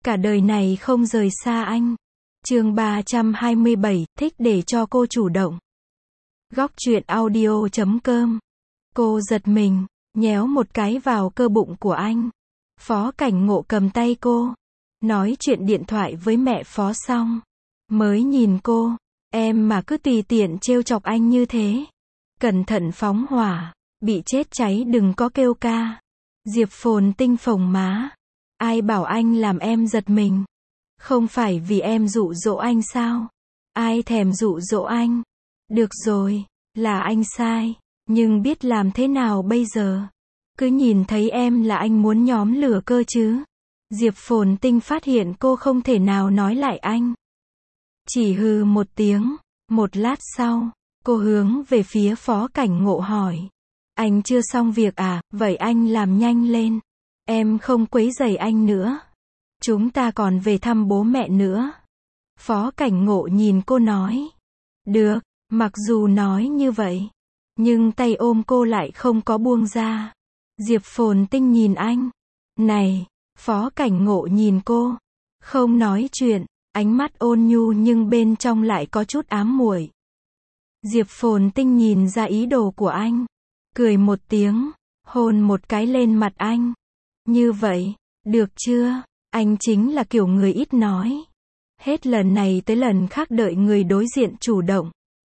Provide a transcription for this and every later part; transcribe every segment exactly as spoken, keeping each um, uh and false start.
Cả đời này không rời xa anh. Chương ba trăm hai mươi bảy, thích để cho cô chủ động. Góc truyện audio chấm com. Cô giật mình, nhéo một cái vào cơ bụng của anh. Phó Cảnh Ngộ cầm tay cô, nói chuyện điện thoại với mẹ Phó xong, mới nhìn cô, em mà cứ tùy tiện trêu chọc anh như thế, cẩn thận phóng hỏa, bị chết cháy đừng có kêu ca. Diệp Phồn Tinh phồng má, ai bảo anh làm em giật mình? Không phải vì em dụ dỗ anh sao? Ai thèm dụ dỗ anh? Được rồi, là anh sai, nhưng biết làm thế nào bây giờ? Cứ nhìn thấy em là anh muốn nhóm lửa cơ chứ? Diệp Phồn Tinh phát hiện cô không thể nào nói lại anh. Chỉ hừ một tiếng, một lát sau, cô hướng về phía Phó Cảnh Ngộ hỏi. Anh chưa xong việc à, vậy anh làm nhanh lên. Em không quấy rầy anh nữa. Chúng ta còn về thăm bố mẹ nữa. Phó Cảnh Ngộ nhìn cô nói. Được, mặc dù nói như vậy, nhưng tay ôm cô lại không có buông ra. Diệp Phồn Tinh nhìn anh. Này, Phó Cảnh Ngộ nhìn cô, không nói chuyện, ánh mắt ôn nhu nhưng bên trong lại có chút ám muội. Diệp Phồn Tinh nhìn ra ý đồ của anh, cười một tiếng, hôn một cái lên mặt anh. Như vậy, được chưa? Anh chính là kiểu người ít nói. Hết lần này tới lần khác đợi người đối diện chủ động.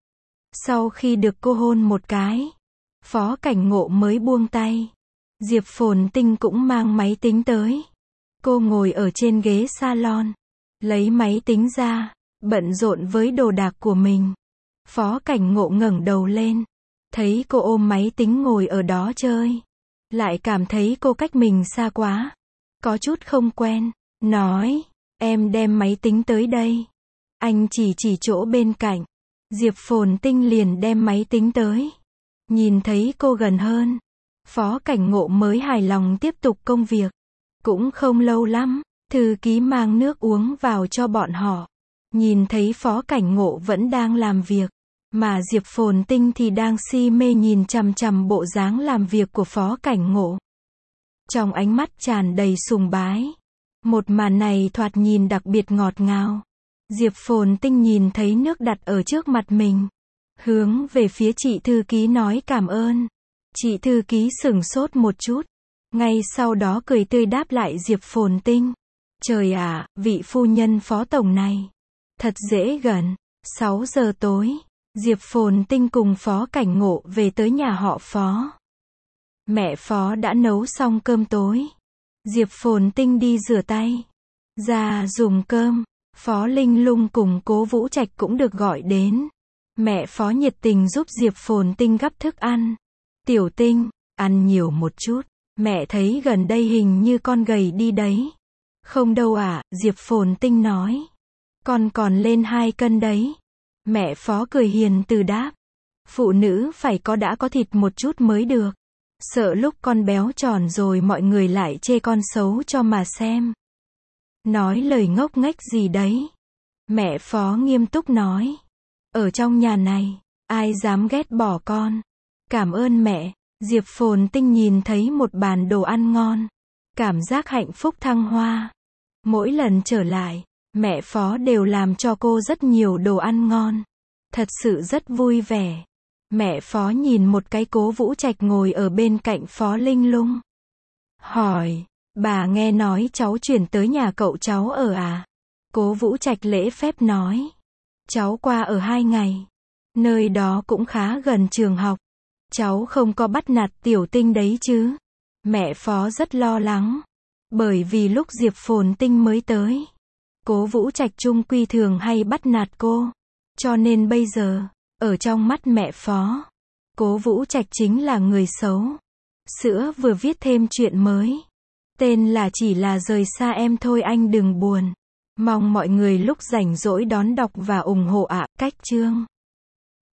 Sau khi được cô hôn một cái, Phó Cảnh Ngộ mới buông tay. Diệp Phồn Tinh cũng mang máy tính tới. Cô ngồi ở trên ghế salon, lấy máy tính ra, bận rộn với đồ đạc của mình. Phó Cảnh Ngộ ngẩng đầu lên, thấy cô ôm máy tính ngồi ở đó chơi, lại cảm thấy cô cách mình xa quá, có chút không quen, nói, em đem máy tính tới đây. Anh chỉ chỉ chỗ bên cạnh, Diệp Phồn Tinh liền đem máy tính tới. Nhìn thấy cô gần hơn, Phó Cảnh Ngộ mới hài lòng tiếp tục công việc. Cũng không lâu lắm, thư ký mang nước uống vào cho bọn họ. Nhìn thấy Phó Cảnh Ngộ vẫn đang làm việc, mà Diệp Phồn Tinh thì đang si mê nhìn chằm chằm bộ dáng làm việc của Phó Cảnh Ngộ. Trong ánh mắt tràn đầy sùng bái. Một màn này thoạt nhìn đặc biệt ngọt ngào. Diệp Phồn Tinh nhìn thấy nước đặt ở trước mặt mình, hướng về phía chị thư ký nói cảm ơn. Chị thư ký sửng sốt một chút, ngay sau đó cười tươi đáp lại Diệp Phồn Tinh. Trời ạ, vị phu nhân Phó tổng này, thật dễ gần. sáu giờ tối, Diệp Phồn Tinh cùng Phó Cảnh Ngộ về tới nhà họ Phó. Mẹ Phó đã nấu xong cơm tối. Diệp Phồn Tinh đi rửa tay, ra dùng cơm. Phó Linh Lung cùng Cố Vũ Trạch cũng được gọi đến. Mẹ Phó nhiệt tình giúp Diệp Phồn Tinh gắp thức ăn. Tiểu Tinh, ăn nhiều một chút. Mẹ thấy gần đây hình như con gầy đi đấy. Không đâu ạ, à, Diệp Phồn Tinh nói. Con còn lên hai cân đấy. Mẹ Phó cười hiền từ đáp. Phụ nữ phải có đã có thịt một chút mới được. Sợ lúc con béo tròn rồi mọi người lại chê con xấu cho mà xem. Nói lời ngốc nghếch gì đấy. Mẹ Phó nghiêm túc nói. Ở trong nhà này, ai dám ghét bỏ con. Cảm ơn mẹ. Diệp Phồn Tinh nhìn thấy một bàn đồ ăn ngon. Cảm giác hạnh phúc thăng hoa. Mỗi lần trở lại, mẹ Phó đều làm cho cô rất nhiều đồ ăn ngon. Thật sự rất vui vẻ. Mẹ Phó nhìn một cái Cố Vũ Trạch ngồi ở bên cạnh Phó Linh Lung. Hỏi, bà nghe nói cháu chuyển tới nhà cậu cháu ở à? Cố Vũ Trạch lễ phép nói. Cháu qua ở hai ngày. Nơi đó cũng khá gần trường học. Cháu không có bắt nạt Tiểu Tinh đấy chứ? Mẹ Phó rất lo lắng. Bởi vì lúc Diệp Phồn Tinh mới tới, Cố Vũ Trạch chung quy thường hay bắt nạt cô. Cho nên bây giờ, ở trong mắt mẹ Phó, Cố Vũ Trạch chính là người xấu. Sữa vừa viết thêm chuyện mới. Tên là Chỉ là rời xa em thôi anh đừng buồn. Mong mọi người lúc rảnh rỗi đón đọc và ủng hộ ạ. Cách chương